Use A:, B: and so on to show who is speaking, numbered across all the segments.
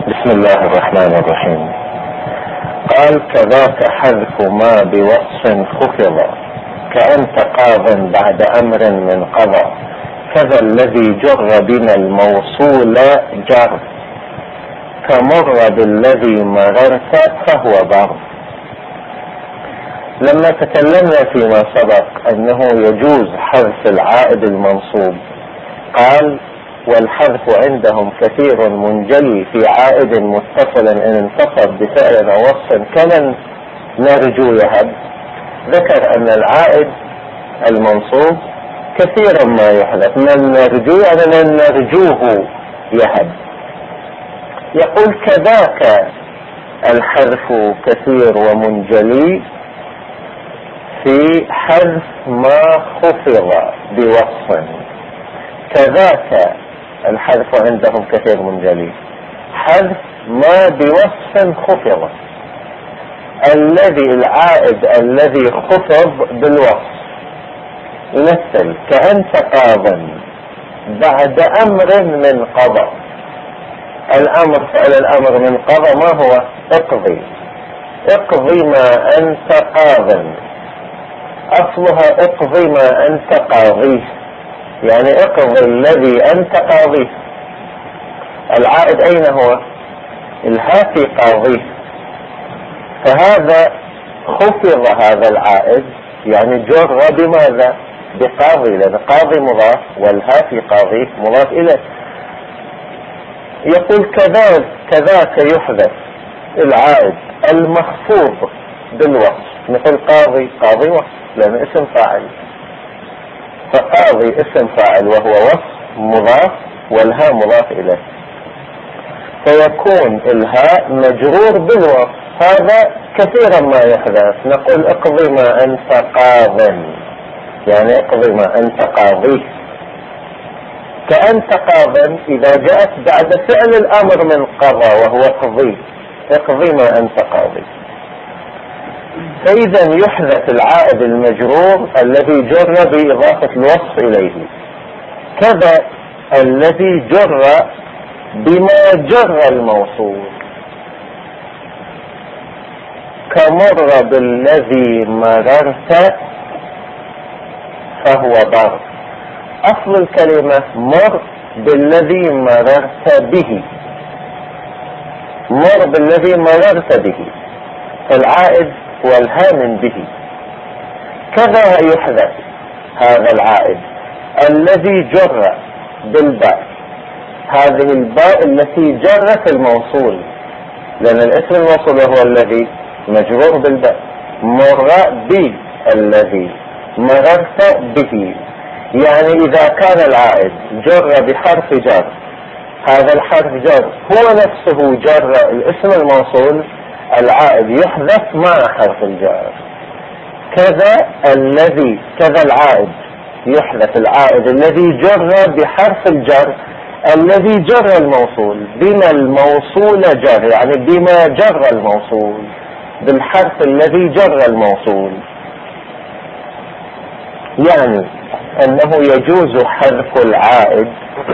A: بسم الله الرحمن الرحيم. قال: كذاك حذف ما بوصف خفض كأنت قاض بعد أمر من قضى، كذا الذي جر بنا الموصول جر، كمر بالذي مررت فهو بر. لما تكلمنا فيما سبق أنه يجوز حذف العائد المنصوب، قال: والحذف عندهم كثير منجلي في عائد متصل إن انتصب بفعل أو وصف كمن نرجو يهب. ذكر أن العائد المنصوب كثيرا ما يحذف، من نرجو يعني من نرجوه يهب. يقول: كذاك الحذف كثير ومنجلي في حذف ما خفض بوصف. كذاك الحذف عندهم كثير منجلي، حذف ما بوصف خفض، العائد الذي خفض بالوصف. يمثل: كأنت قاض بعد أمر من قضى. الأمر، فعل الأمر من قضى ما هو؟ اقضي، اقضي ما أنت قاض. أصلها اقضي ما أنت قاضيه، يعني اقضي الذي أنت قاضيه. العائد أين هو؟ الهاتي قاضيه. فهذا خفض هذا العائد، يعني جر بماذا؟ بقاضي، لأن قاضي مضاف والهاتي قاضيه مضاف إليه. يقول: كذاك يحذف العائد المخفوض بالوصف، مثل قاضي، قاضي وصف لأن اسم فاعل، فقاضي اسم فاعل وهو وصف مضاف والهاء مضاف إليه، فيكون الهاء مجرور بالوصف. هذا كثيرا ما يحدث. نقول: اقضي ما أنت قاض، يعني اقضي ما أنت قاضي. كأنت قاض إذا جاءت بعد فعل الأمر من قضى وهو اقضي، اقضي ما أنت قاضي. فإذا يحذف العائد المجرور الذي جر بإضافة الوصف إليه. كذا الذي جر بما جر الموصول، كمر بالذي مررت فهو بر. أصل الكلمة مر بالذي مررت به، مر بالذي مررت به، فالعائد والهاء من به. كذا يحذف هذا العائد الذي جر بالباء، هذه الباء التي جرت الموصول، لأن الاسم الموصول هو الذي مجرور بالباء. مر بالذي مررت به، يعني إذا كان العائد جر بحرف جر، هذا الحرف جر هو نفسه جر الاسم الموصول، العائد يحذف مع حرف الجر. كذا العائد يحذف العائد الذي جر بحرف الجر الذي جر الموصول، بما الموصول جر، يعني بما جر الموصول، بالحرف الذي جر الموصول. يعني أنه يجوز حذف العائد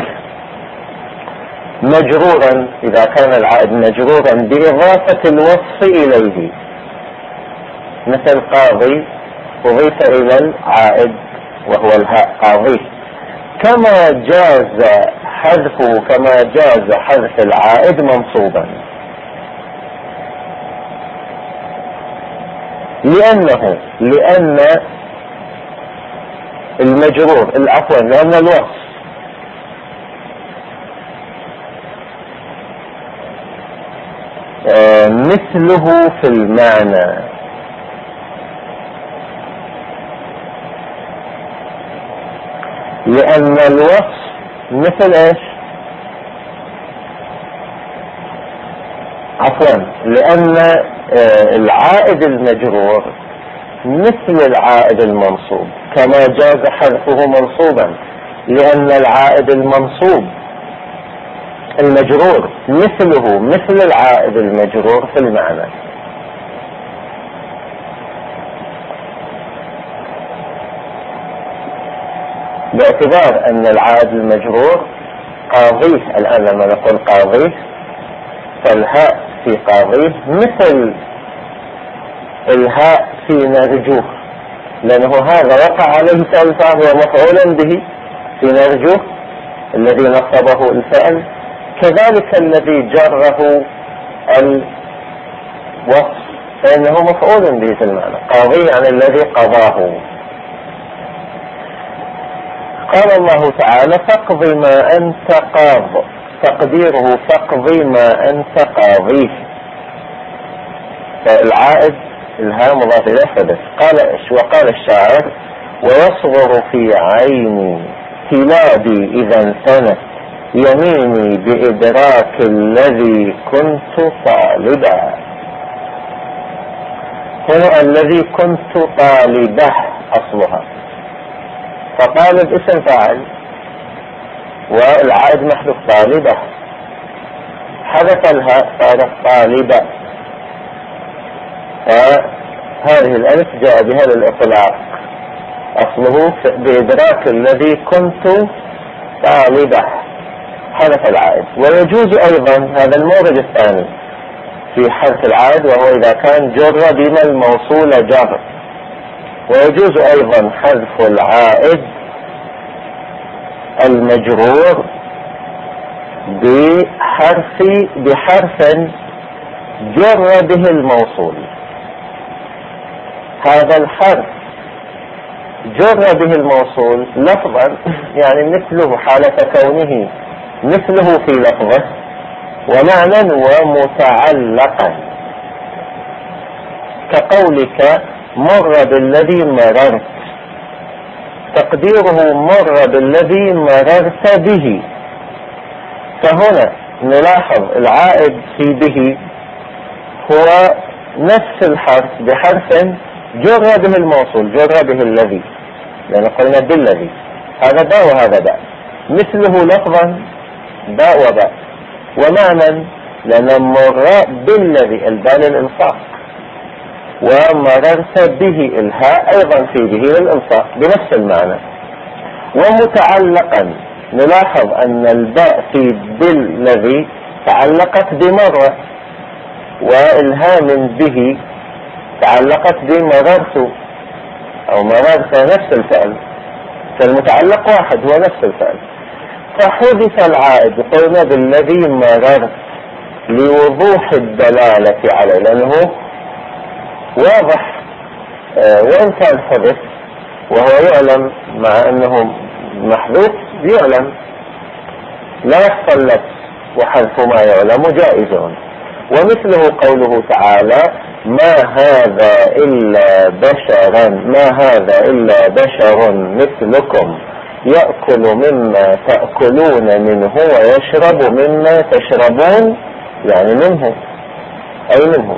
A: مجرورا إذا كان العائد مجرورا بإضافة الوصف إليه، مثل قاضي أضيف إلى العائد وهو الهاء قاضي، كما جاز حذف العائد منصوبا، لأن المجرور لأن الوصف مثله في المعنى، لأن الوصف مثل ايش؟ لأن العائد المجرور مثل العائد المنصوب، كما جاز حذفه منصوبا، لأن العائد المنصوب المجرور مثل العائد المجرور في المعنى. باعتبار أن العائد المجرور قاضيه، الآن لما نقول قاضيه فالهاء في قاضيه مثل الهاء في نرجوه، لأنه هذا وقع عليه فعل فهو مفعول به في نرجوه الذي نصبه الفعل، كذلك الذي جره الوصف فإنه مفعول به في المعنى. قاضي عن الذي قضاه. قال الله تعالى فاقض ما أنت قاض، تقديره فاقض ما أنت قاضيه، فالعائد الهاء مضاف إليه حدث. وقال الشاعر ويصغر في عيني كلابي إذا انثنت يميني بإدراك الذي كنت طالبا. هنا الذي كنت طالبه أصلها، فطالب اسم فاعل والعائد محذوف طالبه، حذف الهاء صارت طالبة، فهذه الألف جاء بها للإطلاق، أصله بإدراك الذي كنت طالبه حذف العائد. ويجوز أيضا هذا المورد الثاني في حذف العائد، وهو إذا كان جر بما الموصول جر. ويجوز أيضا حذف العائد المجرور بحرف جر به الموصول. هذا الحرف جر به الموصول لفظا، يعني مثله حالة كونه مثله في لفظه، ومعنى ومتعلقا، كقولك مر بالذي مررت، تقديره مر بالذي مررت به. فهنا نلاحظ العائد في به هو نفس الحرف بحرف جر به الموصول، جر به الذي، لأن قلنا بالذي، هذا باء وهذا باء، مثله لفظا باء وباء، ومعنى لأن مر بالذي الباء للإلصاق، ومررت به الهاء أيضا في به للإلصاق بنفس المعنى. ومتعلقا نلاحظ أن الباء في بالذي تعلقت بمر، والهاء من به تعلقت بمررت أو مررت نفس الفعل، فالمتعلق واحد هو نفس الفعل. فحذف العائد قلنا بالذي مررت لوضوح الدلالة عليه، لأنه واضح وإن كان حذف وهو يعلم مع أنه محذوف يعلم، لا يخفى اللبس، وحذف ما يعلم جائز. ومثله قوله تعالى ما هذا إلا بشر مثلكم يأكل مما تأكلون منه ويشرب مما تشربون، يعني منه أي منه.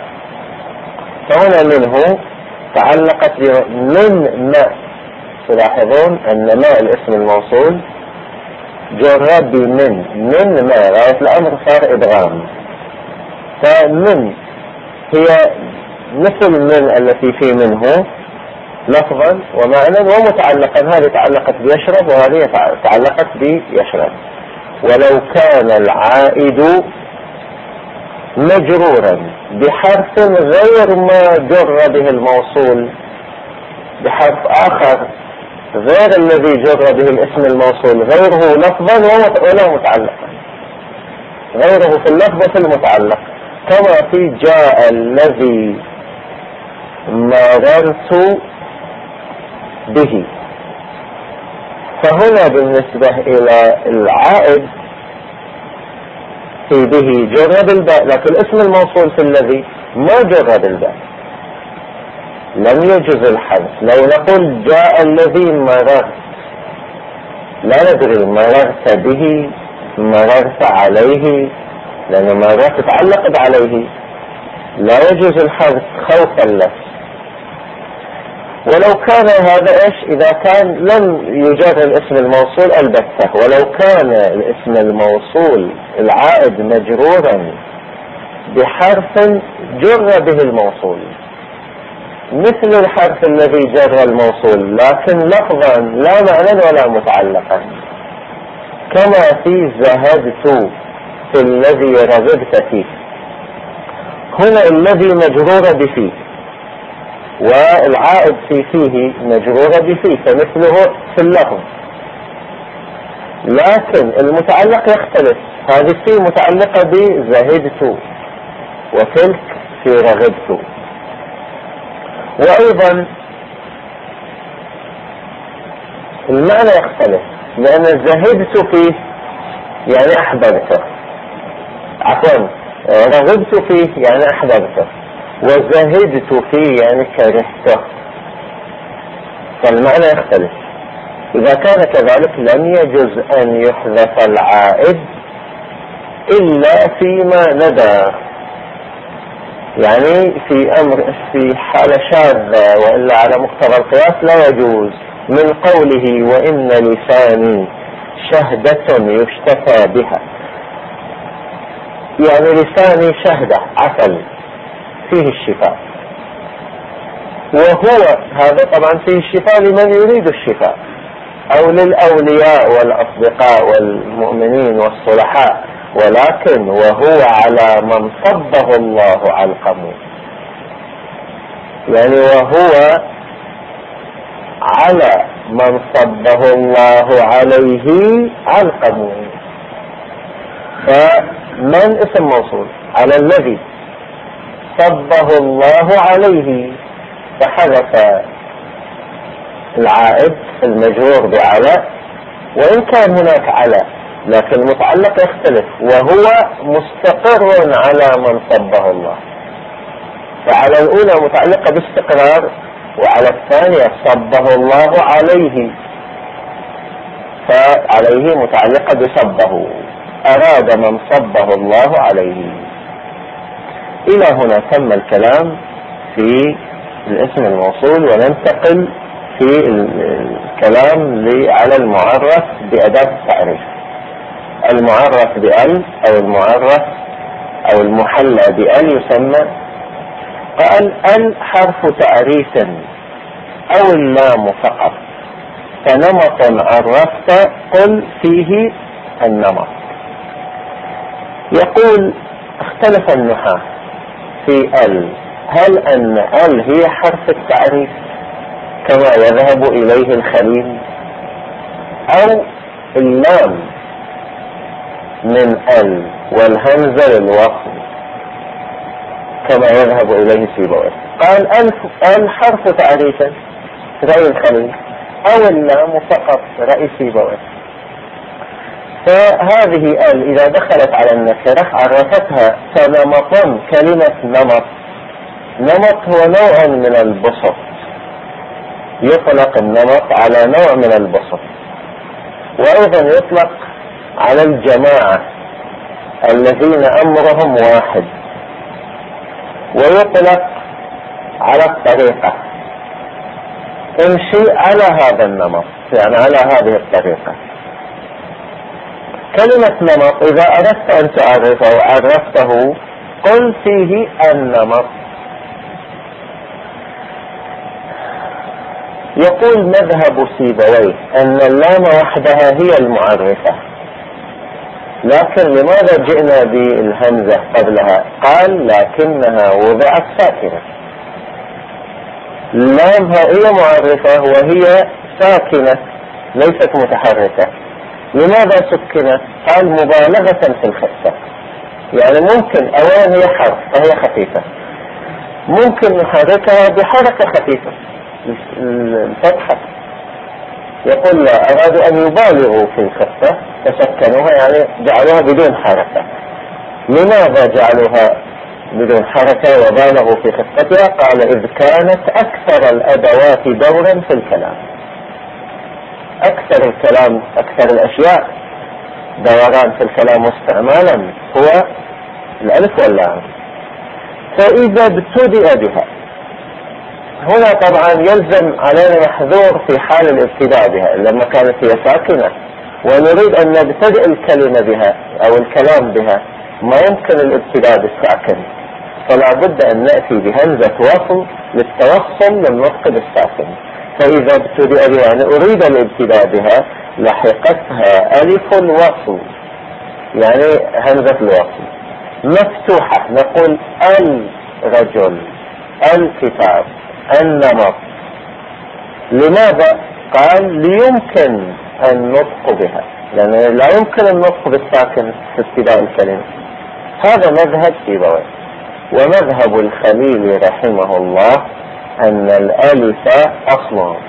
A: فهنا منه تعلقت من ماء، تلاحظون أن ماء الاسم الموصول جرب من ماء، غاية الأمر صار إدغام. فمن هي مثل من التي في منه لفظا ومعنى ومتعلقا، هذه تعلقت بيشرب وهذه تعلقت بيشرب. ولو كان العائد مجرورا بحرف غير ما جر به الموصول، بحرف آخر غير الذي جر به الاسم الموصول، غيره لفظا ولا متعلقا، غيره في اللفظ في المتعلق، كما في جاء الذي مررت به. فهنا بالنسبة إلى العائد في به جر بالباء، لكن اسم الموصول في الذي ما جر بالباء، لم يجز الحذف. لو نقول جاء الذي مررت، لا ندري مررت به مررت عليه، لأن مررت تعلقت عليه، لا يجوز الحذف خوفا له. ولو كان هذا إيش إذا كان لم يجر الاسم الموصول البتة، ولو كان الاسم الموصول العائد مجرورا بحرف جر به الموصول، مثل الحرف الذي جر الموصول لكن لفظا لا معنى ولا متعلقا، كما في زهدت في الذي رغبت فيه. هنا الذي مجرور بفيه، والعائد فيه مجرور بفيه، فمثله في اللفظ. لكن المتعلق يختلف، هذه فيه متعلقة بزهدت، وتلك في رغبت. وأيضا المعنى يختلف، لأن زهدت فيه يعني أحببته، عفوا رغبت فيه يعني أحببته، وزهدت فيه يعني كرهته، فالمعنى يختلف. إذا كان كذلك لم يجوز أن يحذف العائد إلا فيما ندى، يعني في حالة شاذة، وإلا على مقتضى القياس لا يجوز، من قوله وإن لساني شهدة يشتفى بها، يعني لساني شهدة عسل فيه الشفاء، وهو هذا طبعا فيه الشفاء لمن يريد الشفاء، أو للأولياء والأصدقاء والمؤمنين والصلحاء، ولكن وهو على من صبه الله علقمه، يعني وهو على من صبه الله عليه علقمه. فمن اسم موصول على الذي صبه الله عليه، فحذف العائد المجرور بعلى، وإن كان هناك على لكن المتعلق يختلف، وهو مستقر على من صبه الله، فعلى الأولى متعلقة باستقرار، وعلى الثانية صبه الله عليه، فعليه متعلقة بصبه، أراد من صبه الله عليه. إلى هنا تم الكلام في الاسم الموصول، وننتقل في الكلام على المعرف بأداة التعريف. المعرف بأل أو المعرف أو المحلى بأل يسمى، قال ال حرف تعريف أو اللام فقط، فنمط عرفت قل فيه النمط. يقول اختلف النحاة في ال، هل أن ال هي حرف التعريف كما يذهب إليه الخليل، أو اللام من ال والهمزة للوصل كما يذهب إليه سيبويه. قال ال حرف تعريف رأي الخليل، أو اللام فقط رأي سيبويه. فهذه ال إذا دخلت على النكرة عرفتها فنمطا. كلمة نمط هو نوع من البسط، يطلق النمط على نوع من البسط، وأيضا يطلق على الجماعة الذين أمرهم واحد، ويطلق على الطريقة، امشي على هذا النمط، يعني على هذه الطريقة. كلمة نمط إذا أردت أن تعرفه وعرفته قل فيه النمط. يقول مذهب سيبويه أن اللام وحدها هي المعرفة، لكن لماذا جئنا بالهمزة قبلها؟ قال لكنها وضعت ساكنة. اللام هي معرفة وهي ساكنة ليست متحركة. لماذا سكنت؟ قال مبالغة في الخفة، يعني ممكن أوان هي حرف فهي خفيفة، ممكن نحركها بحركة خفيفة الفتحة. يقول لا، أرادوا أن يبالغوا في الخفة فسكنوها، يعني جعلوها بدون حركة. لماذا جعلوها بدون حركة وبالغوا في خفتها؟ قال إذ كانت أكثر الأدوات دورا في الكلام. أكثر الكلام، أكثر الأشياء دوران في الكلام واستعمالا هو الألف واللام. فإذا ابتدأ بها هنا طبعا يلزم علينا محذور في حال الابتداء بها لما كانت هي ساكنة، ونريد أن نبتدئ الكلمة بها أو الكلام بها، ما يمكن الابتداء بالساكن، فلا بد أن نأتي بهمزة وصل للتوصل للنطق بالساكن. فإذا ابتدأ بها، يعني أريد الابتداء بها، لحقتها ألف الوصل، يعني همزة الوصل. مفتوحة نقول الرجل، الكتاب، النمط. لماذا؟ قال ليمكن النطق بها، لأن لا يمكن النطق بالساكن في ابتداء الكلمة. هذا مذهب سيبويه. ومذهب الخليل رحمه الله أن الألف أصلا،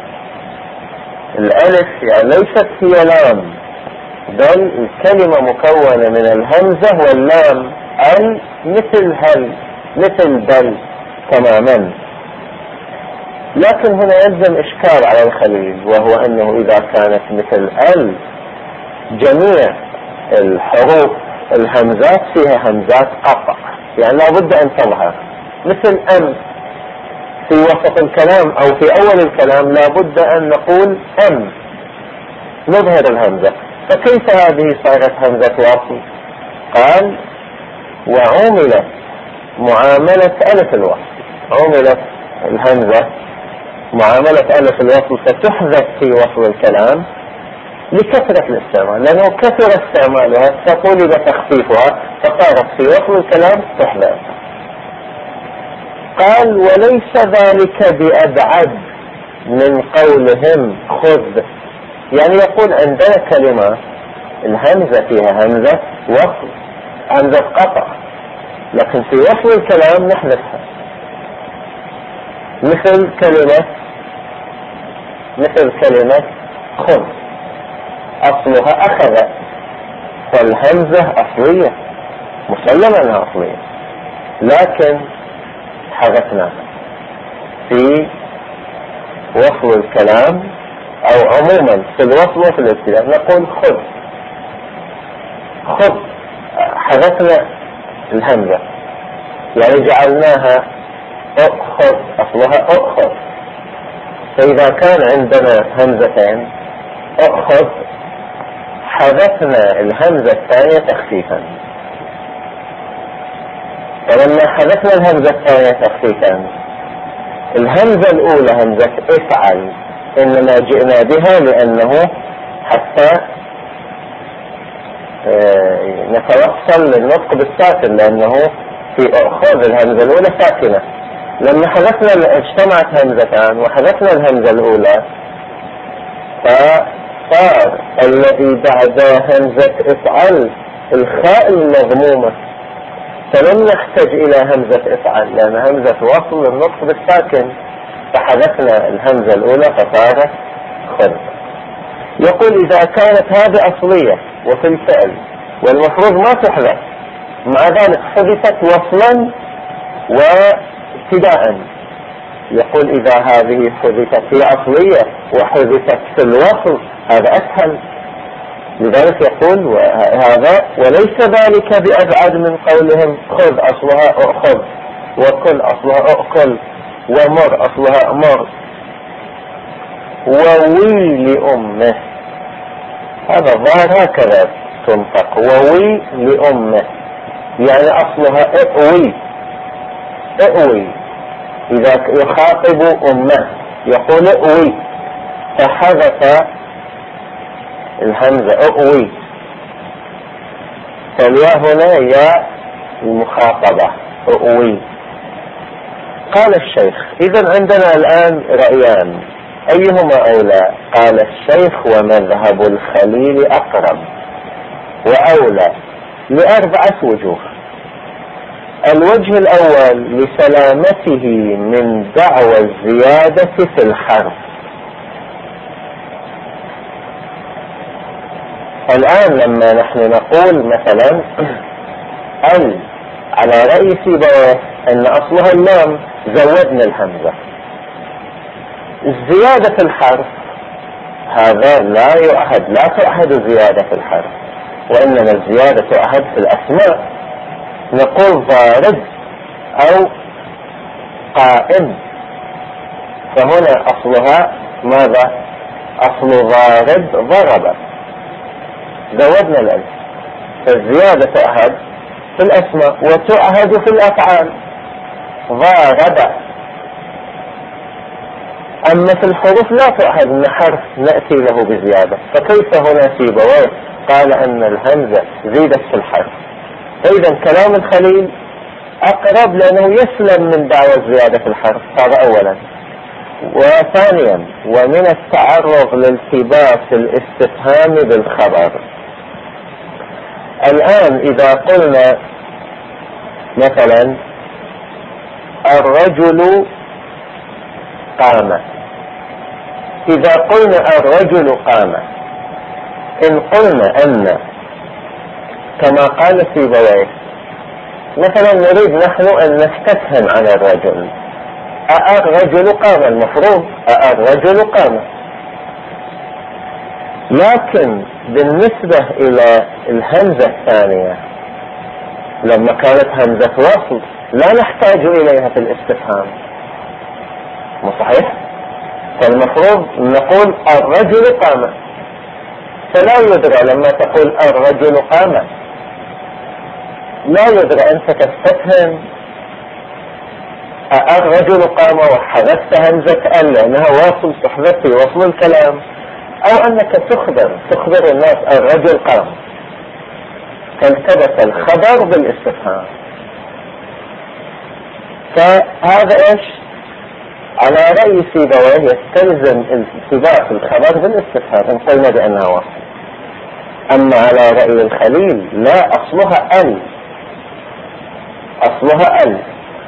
A: الألف يعني ليست هي لام، بل الكلمة مكونة من الهمزة واللام. مثل هل، مثل بل تماما. لكن هنا يلزم إشكال على الخليل، وهو أنه إذا كانت مثل جميع الحروف الهمزات فيها همزات قطع، يعني لابد أن تظهر. مثل في وسط الكلام أو في أول الكلام لابد أن نقول نظهر الهمزة. فكيف هذه صارت همزة وصل؟ قال وعملت معاملة ألف الوصل، عملت الهمزة معاملة ألف الوصل، فتحذف في وصل الكلام لكثرة الاستعمال، لأنه كثر استعمالها فطلب تخفيفها، فصارت في وصل الكلام تحذف. قال وليس ذلك بأبعد من قولهم خذ، يعني يقول عندنا كلمة الهمزة فيها همزة وصل، همزة قطع، لكن في وصل الكلام نحذفها. مثل كلمة خذ، أصلها أخذ، فالهمزة أصلية، مسلم أنها أصلية، لكن حذفناها في وصل الكلام أو عموما في الوصل وفي الابتداء. نقول خذ، حذفنا الهمزة، يعني جعلناها أخذ، أصلها أخذ. فإذا كان عندنا همزتين أخذ حذفنا الهمزة الثانية تخفيفا. فلما حذفنا الهمزة الثانية تخفيفا، الهمزة الأولى همزة افعل إنما جئنا بها لأنه حتى نتوصل للنطق بالساكن، لأنه في أخذ الهمزة الأولى ساكنة. لما حذفنا اجتمعت همزتان وحذفنا الهمزة الأولى، فصار الذي بعدها همزة افعل الخاء المضمومة، فلم نحتاج إلى همزة افعل لأن همزة وصل للنطق بالساكن، فحذفنا الهمزة الأولى فصارت خذ. يقول إذا كانت هذه أصلية وفي الفعل والمفروض ما تحذف، مع ذلك حذفت وصلا وابتداء، يقول إذا هذه حذفت في أصلية وحذفت في الوصل هذا أسهل. لذلك يقول هذا وليس ذلك بأبعد من قولهم خذ أصلها أخذ، وكل أصلها أكل، ومر أصلها أمر، ووي لأمه. هذا ظاهر هكذا تنطق، ووي لأمه، يعني أصلها اؤوي. إذا يخاطب أمه يقول اؤوي، فحذف الهمزة اؤوي، فالياء هنا ياء المخاطبة اؤوي. قال الشيخ إذن عندنا الآن رأيان، أيهما أولى؟ قال الشيخ ومذهب الخليل أقرب وأولى ل4 وجوه. الوجه الأول لسلامته من دعوى الزيادة في الحرف. الآن لما نحن نقول مثلا على رأي سيبويه أن أصلها اللام، زودنا الهمزة، الزيادة في الحرف هذا لا تؤهد الزيادة في الحرف، وإنما الزيادة تؤهد في الأسماء. نقول ضارب أو قائم، فهنا أصلها ماذا؟ أصل ضارب ضرب، زودنا الألف، فالزيادة تؤهد في الأسماء وتؤهد في الأفعال. ضارب أما في الحروف لا تؤخذ من حرف نأتي له بزيادة، فكيف هنا سيبويه قال أن الهمزة زيدت في الحرف؟ فإذا كلام الخليل أقرب لأنه يسلم من دعوى الزيادة في الحرف، هذا أولا. وثانيا ومن التعرض لالتباس الاستفهام بالخبر. الآن إذا قلنا مثلا الرجل قام، إذا قلنا الرجل قام، إن قلنا أن كما قال سيبويه مثلا نريد نحن أن نستفهم عن الرجل، الرجل قام، المفروض الرجل قام، لكن بالنسبة إلى الهمزة الثانية لما كانت همزة وصل لا نحتاج إليها في الاستفهام، مو صحيح؟ فالمفروض نقول الرجل قام، فلا يدرى لما تقول الرجل قام لا يدرى أنت تستفهم الرجل قام وحذفت همزة أن لأنها واصل تحذف في وصل الكلام، أو أنك تخبر الناس الرجل قام، فالتبس الخبر بالاستفهام. فهذا إيش؟ على رأي سيبويه يستلزم التباس الخبر بالاستفهام إن قلنا بأنها واصل. أما على رأي الخليل لا، أصلها ال.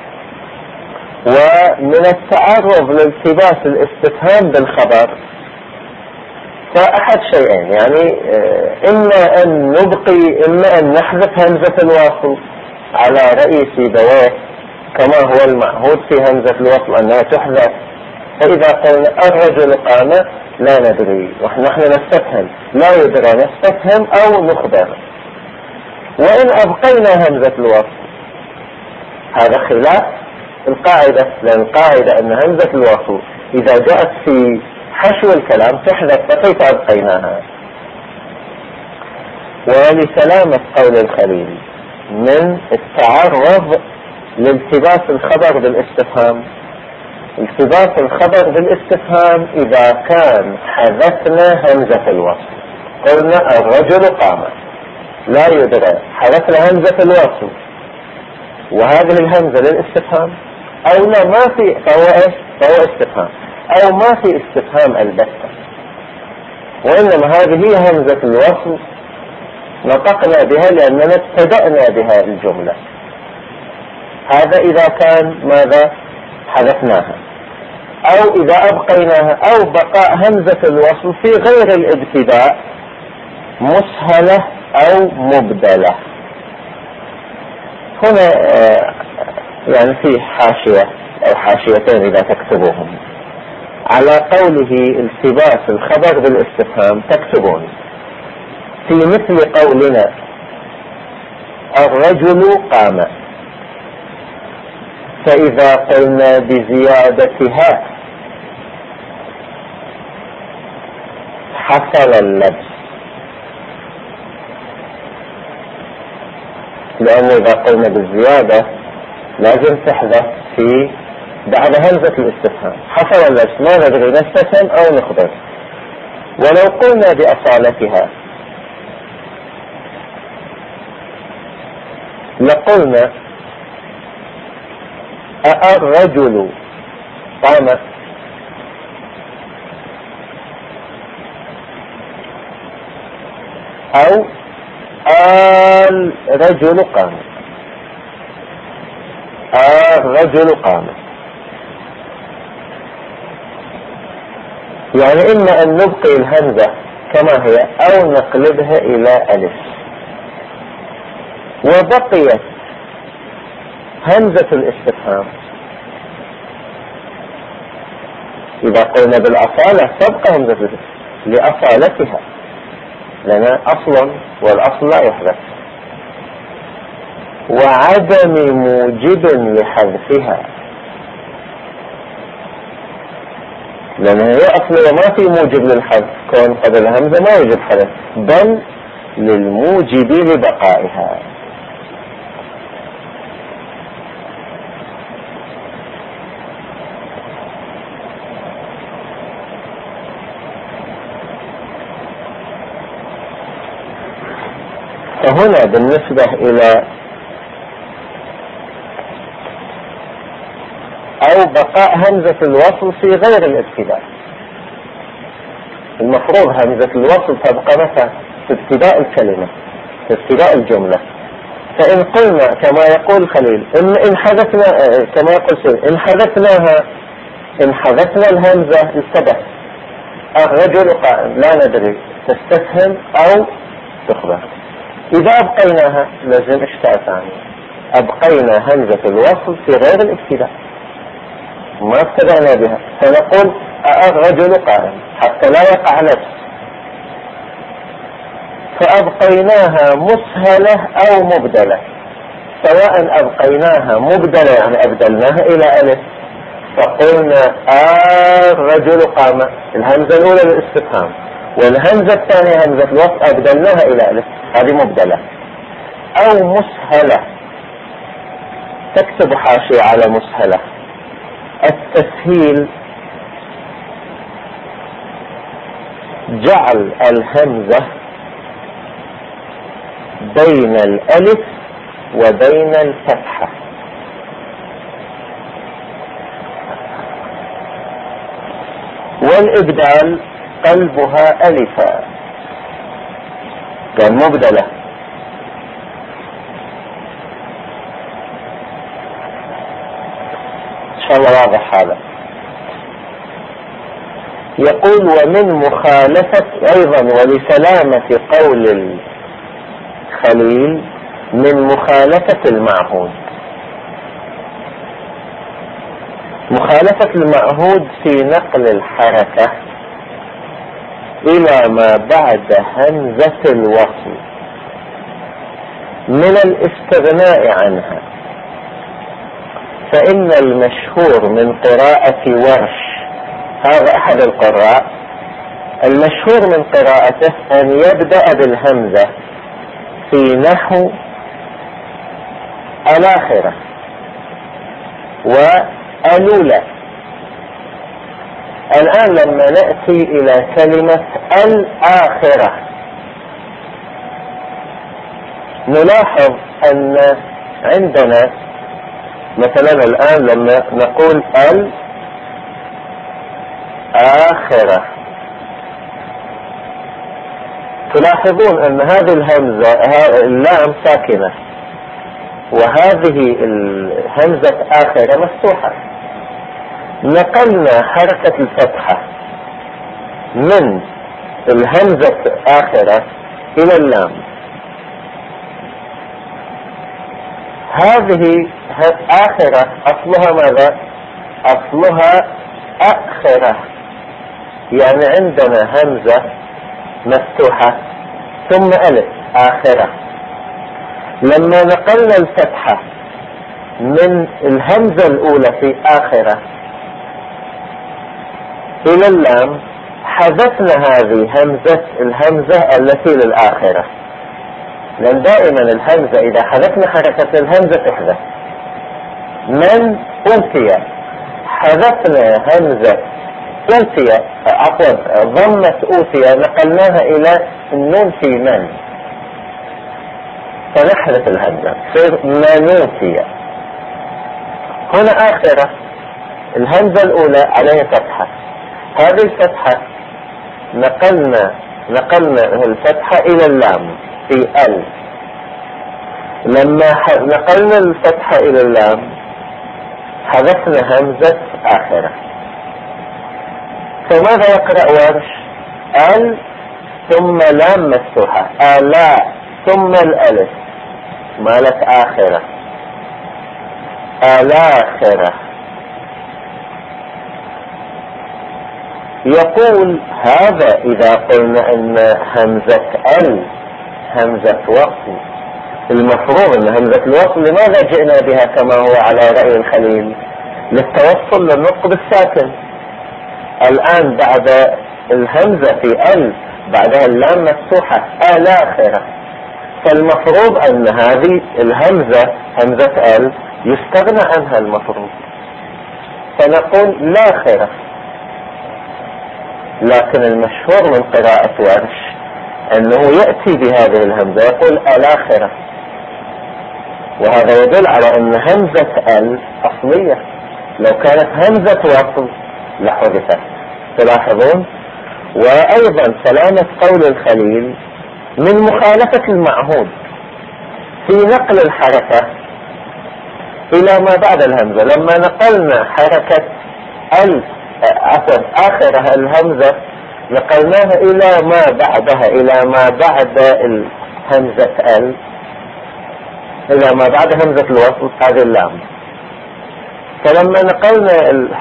A: ومن التعرض لالتباس الاستفهام بالخبر فأحد شيئين، يعني إما أن نبقي إما أن نحذف همزة الوصل على رأي سيبويه كما هو المعهود في همزة الوصل أنها تحذف، فإذا قلنا الرجل قام لا ندري ونحن نستفهم، لا يدرى نستفهم أو نخبر. وإن أبقينا همزة الوصل هذا خلاف القاعدة، لأن القاعدة أن همزة الوصل إذا جاءت في حشو الكلام تحذف، فكيف أبقيناها؟ ولسلامة قول الخليل من التعرض لالتباس الخبر بالاستفهام، التباس الخبر بالاستفهام إذا كان حذفنا همزة الوصل، قلنا الرجل قام لا يدرى، حذفنا همزة الوصل وهذه الهمزة للاستفهام، أو لا ما في، فهو استفهام، أو ما في استفهام البتة، وإنما هذه هي همزة الوصل نطقنا بها لأننا ابتدأنا بها الجملة. هذا إذا كان ماذا حذفناها، أو إذا أبقيناها، أو بقاء همزة الوصل في غير الابتداء مسهلة أو مبدلة. هنا يعني في حاشية أو حاشيتين إذا تكتبوهم على قوله التباس الخبر بالاستفهام، تكتبون في مثل قولنا الرجل قام، فإذا قلنا بزيادتها حصل اللبس، لأن إذا قلنا بالزيادة لازم تحذف في بعد همزة الاستفهام، حصل اللبس ما ندري نستفهم أو نخبر. ولو قلنا بأصالتها لقلنا الرجل قام، أو الرجل قام، الرجل قام، يعني إما أن نبقي الهمزة كما هي أو نقلبها إلى ألف. وبقيت همزة الاستفهام إذا قلنا بالأصالة تبقى همزة لأصالتها لنا أصل، والأصل لا يحذف، وعدم موجب لحذفها، لأن هي أصل ما في موجب للحذف، كون قبل همزة ما يوجب حذف، بل للموجب لبقائها. فهنا بالنسبة إلى أو بقاء همزة الوصل في غير الابتداء، المفروض همزة الوصل تبقى متى؟ في ابتداء الكلمة، في ابتداء الجملة. فإن قلنا كما يقول خليل إن حذفنا كما يقول سيد إن حذفنا الهمزة التبت الرجل قائم، لا ندري تستفهم أو تخبر. إذا أبقيناها لازم إشكال ثاني، أبقينا همزة الوصل في غير الابتداء، ما ابتدأنا بها، فنقول الرجل قائم حتى لا يقع نفس، فأبقيناها مسهلة أو مبدلة. سواء أبقيناها مبدلة يعني أبدلناها إلى ألف، فقلنا الرجل قام، الهمزة الأولى للاستفهام، والهمزة الثانية همزة الوصل أبدلناها إلى ألف، هذه مبدلة. أو مسهلة، تكتب حاشية على مسهلة. التسهيل جعل الهمزة بين الألف وبين الفتحة، والإبدال قلبها ألفا، كان مبدلة. إن شاء الله واضح هذا. يقول ومن مخالفة أيضا ولسلامة قول الخليل من مخالفة المعهود. مخالفة المعهود في نقل الحركة إلى ما بعد همزة الوصل من الاستغناء عنها. فإن المشهور من قراءة ورش، هذا أحد القراء، المشهور من قراءته أن يبدأ بالهمزة في نحو الآخرة وألولة. الآن لما نأتي إلى كلمة الآخرة نلاحظ أن عندنا مثلا الآن لما نقول الآخرة تلاحظون أن هذه الهمزة اللام ساكنة، وهذه الهمزة آخرة مفتوحة. نقلنا حركة الفتحة من الهمزة آخرة إلى اللام. هذه آخرة أصلها ماذا؟ أصلها آخرة، يعني عندنا همزة مفتوحة ثم ألف آخرة. لما نقلنا الفتحة من الهمزة الأولى في آخرة إلى اللام حذفنا هذه الهمزة التي للآخرة، لأن دائما الهمزة إذا حذفنا حركة الهمزة تحذف. من أوتي، حذفنا همزة أوتي، عفوا ضمة أوتي نقلناها إلى النون في من، فنحذف الهمزة تصير منوتي. هنا آخرة الهمزة الأولى عليها فتحة، هذه الفتحة نقلنا الفتحة إلى اللام في ال. لما نقلنا الفتحة إلى اللام حذفنا همزة آخرة. فماذا يقرأ ورش؟ ال ثم لام مفتوحة، آلاء ثم الألف مالت آخرة، آلاخرة. يقول هذا إذا قلنا أن همزة همزة وصل، المفروض أن همزة الوصل لماذا جئنا بها كما هو على رأي الخليل؟ للتوصل للنطق بالساكن. الآن بعد الهمزة في بعدها اللام مفتوحة آلاخرة، فالمفروض أن هذه الهمزة همزة يستغنى عنها المفروض، فنقول لاخرة. لكن المشهور من قراءة ورش انه يأتي بهذه الهمزة يقول الآخرة، وهذا يدل على ان همزة ال اصلية، لو كانت همزة وصل لحذفت. تلاحظون؟ وايضا سلامة قول الخليل من مخالفة المعهود في نقل الحركة الى ما بعد الهمزة. لما نقلنا حركة اخرها الهمزة نقلناها الى ما بعدها، الى ما بعد الهمزة الى ما بعد همزة الوصل هذه اللام. فلما نقلنا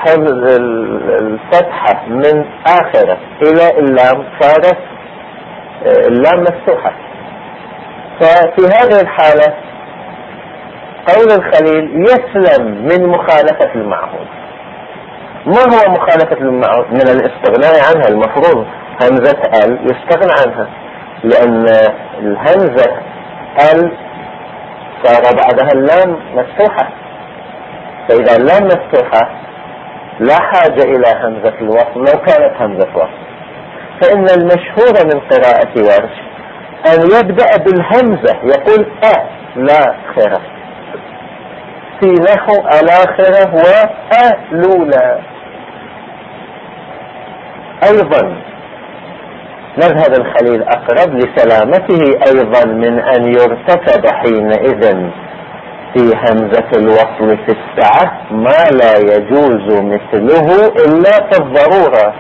A: الفتحة من آخرة إلى اللام صارت اللام مفتوحة. ففي هذه الحالة قول الخليل يسلم من مخالفة المعهود. ما هو مخالفة المعهود؟ من الاستغناء عنها. المفروض همزة ال يستغنى عنها، لأن الهمزة ال صار بعدها اللام مفتوحة، فإذا اللام مفتوحة لا حاجة إلى همزة الوصل لو كانت همزة وصل. فإن المشهور من قراءة ورش أن يبدأ بالهمزة، يقول لا خير في نحو الآخرة وألولا. أيضا مذهب الخليل أقرب لسلامته أيضا من أن يرتكب حينئذ في همزة الوصل في السعة ما لا يجوز مثله إلا في الضرورة.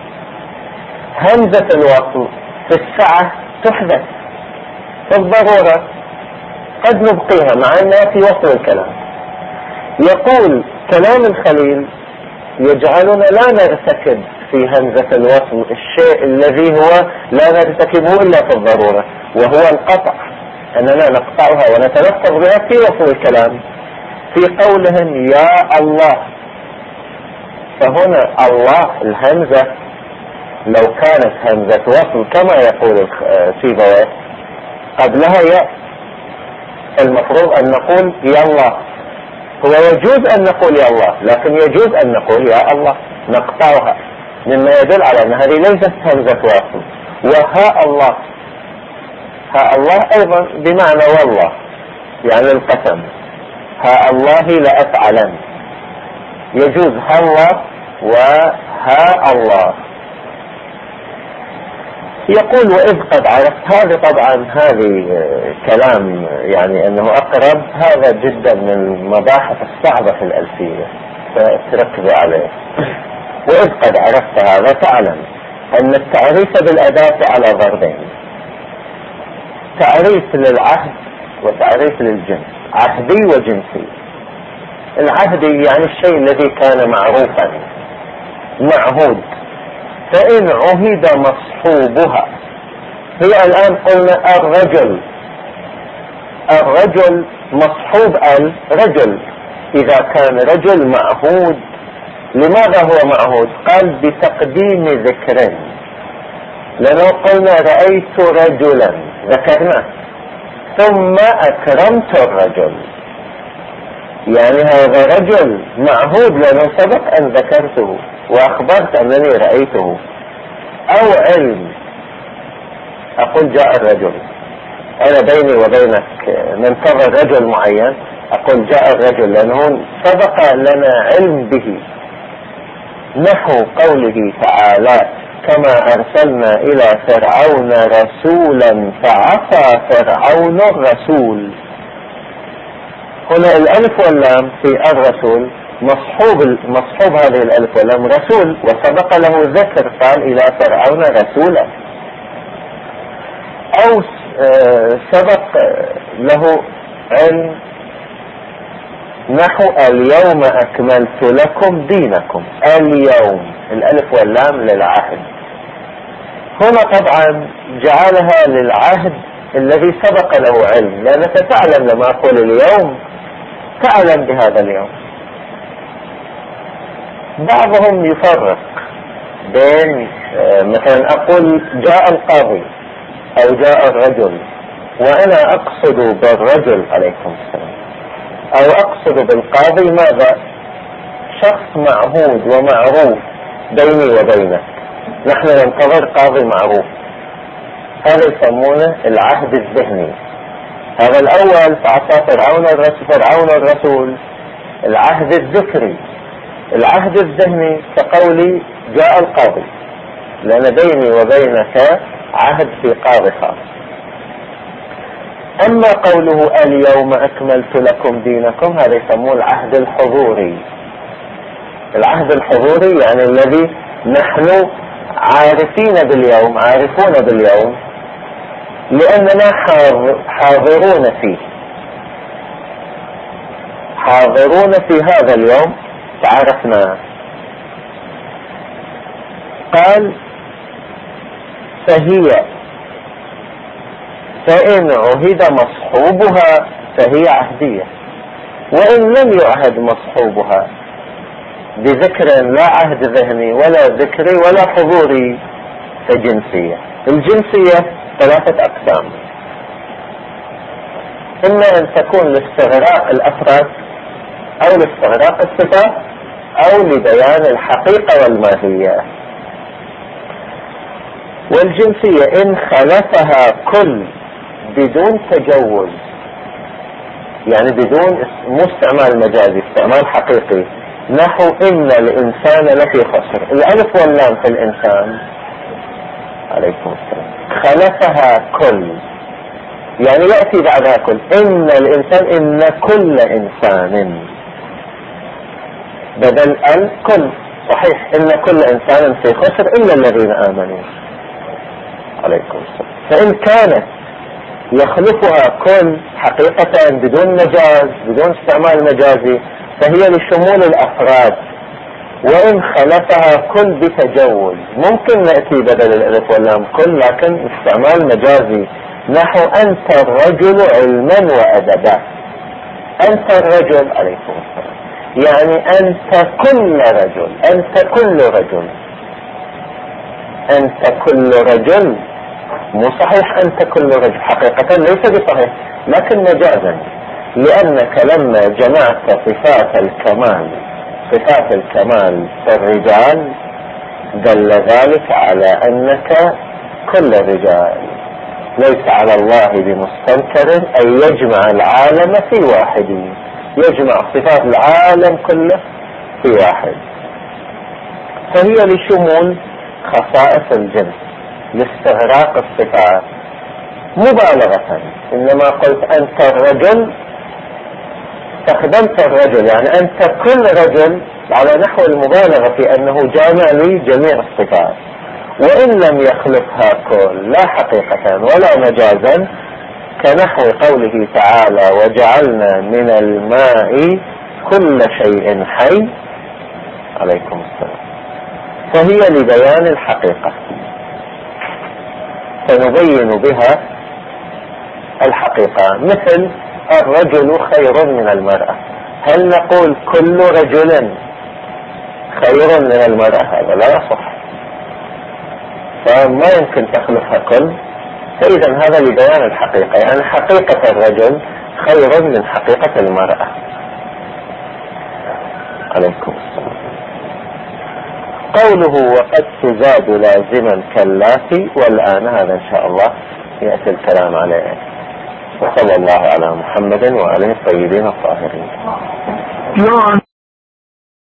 A: همزة الوصل في السعة تحدث في الضرورة، قد نبقيها مع أنها في وصل الكلام. يقول كلام الخليل يجعلنا لا نرتكب في همزة الوصل الشيء الذي هو لا نرتكبه إلا في الضرورة، وهو القطع، أننا نقطعها ونتلفظ بها في وصل الكلام. في قولهم يا الله، فهنا الله الهمزة لو كانت همزة وصل كما يقول سيبويه قبلها ياء، المفروض أن نقول يا الله. هو يجوز أن نقول يا الله، لكن يجوز أن نقول يا الله، نقطعها، مما يدل على أن هذه ليست همزة وصل. وها الله، ها الله أيضا بمعنى والله، يعني القسم، ها الله لأفعلن، يجوز ها الله وها الله. يقول وإذ قد عرفت، هذا طبعا هذه كلام يعني أنه أقرب، هذا جدا من المباحث الصعبة في الألفية فتركزوا عليه. وإذ قد عرفت هذا تعلم أن التعريف بالأداة على ضربين: تعريف للعهد وتعريف للجنس، عهدي وجنسي. العهدي يعني الشيء الذي كان معروفا معهود، فإن عهد مصحوبها. هي الآن قلنا الرجل مصحوب الرجل، إذا كان رجل معهود. لماذا هو معهود؟ قال بتقديم ذكر، لأنه قلنا رأيت رجلا ذكرنا ثم أكرمت الرجل، يعني هذا رجل معهود لأنه سبق أن ذكرته وأخبرت أنني رأيته. أو علم، أقول جاء الرجل، أنا بيني وبينك ننتظر رجل معين، أقول جاء الرجل لأنه سبق لنا علم به. نحو قوله تعالى كما أرسلنا إلى فرعون رسولا فعصى فرعون الرسول. هنا الألف واللام في الرسول مصحوب هذه الألف واللام رسول، وسبق له ذكر قال إلى فرعون رسولا. أو سبق له علم نحو اليوم أكملت لكم دينكم، اليوم الألف واللام للعهد. هنا طبعا جعلها للعهد الذي سبق له علم، لأنك تعلم لما أقول اليوم تعلم بهذا اليوم. بعضهم يفرق بين مثلا أقول جاء القاضي أو جاء الرجل، وأنا أقصد بالرجل عليكم السلام، أو أقصد بالقاضي ماذا؟ شخص معهود ومعروف بيني وبينك، نحن ننتظر قاضي معروف، هذا يسمونه العهد الذهني. هذا الأول فعصى فرعون الرسول، العهد الذكري. العهد الذهني كقولي جاء القاضي، لأن بيني وبينك عهد في قاضي خاص. أما قوله اليوم أكملت لكم دينكم، هذا يسمونه العهد الحضوري. العهد الحضوري يعني الذي نحن عارفون باليوم لأننا حاضرون في هذا اليوم تعرفنا. قال فإن عهد مصحوبها فهي عهدية، وإن لم يعهد مصحوبها بذكر لا عهد ذهني ولا ذكري ولا حضوري فجنسية. الجنسية 3 أقسام: إما أن تكون لاستغراق الأفراد أو لاستغراق الصفات أو لبيان الحقيقة والماهية. والجنسية إن خلفها كل بدون تجوز، يعني بدون مو استعمال مجازي، استعمال حقيقي، نحو إن الإنسان لفي خسر. الألف واللام في الإنسان عليكم السلام خلفها كل، يعني يأتي بعدها كل. إن الإنسان، إن كل إنسان، بدل الكل. صحيح إن كل إنسان في خسر إلا الذين آمنوا عليكم السلام. فإن كانت يخلفها كل حقيقة بدون مجاز، بدون استعمال مجازي، فهي لشمول الأفراد. وإن خلفها كل بتجوز، ممكن نأتي بدل الألف واللام كل، لكن استعمال مجازي، نحو أنت الرجل علما وأدبا. أنت الرجل عليكم السلام، يعني أنت كل رجل، أنت كل رجل، أنت كل رجل. مو صحيح أنت كل رجل، حقيقة ليس بصحيح، لكن مجازا، لأنك لما جمعت صفات الكمال في الرجال دل ذلك على أنك كل الرجال. ليس على الله بمستنكر أن يجمع العالم في واحد، يجمع صفات العالم كله في واحد. فهي لشمول خصائص الجنس، لاستغراق الصفات مبالغة. إنما قلت أنت الرجل، استخدمت الرجل، يعني أنت كل رجل، على نحو المبالغة في أنه جامع لي جميع الصفات. وإن لم يخلقها كل، لا حقيقة ولا مجازا، كنحو قوله تعالى وجعلنا من الماء كل شيء حي عليكم السلام. فهي لبيان الحقيقة، فنبين بها الحقيقة. مثل الرجل خير من المرأة، هل نقول كل رجل خير من المرأة؟ هذا لا يصح، فما يمكن تخلفها كل. فإذا هذا لبيان الحقيقة، يعني حقيقة الرجل خير من حقيقة المرأة عليكم السلام. قوله وقد تزاد لازما كاللاتي، والآن هذا إن شاء الله يأتي الكلام عليه. وصلى الله على محمد وآله الطيبين الطاهرين.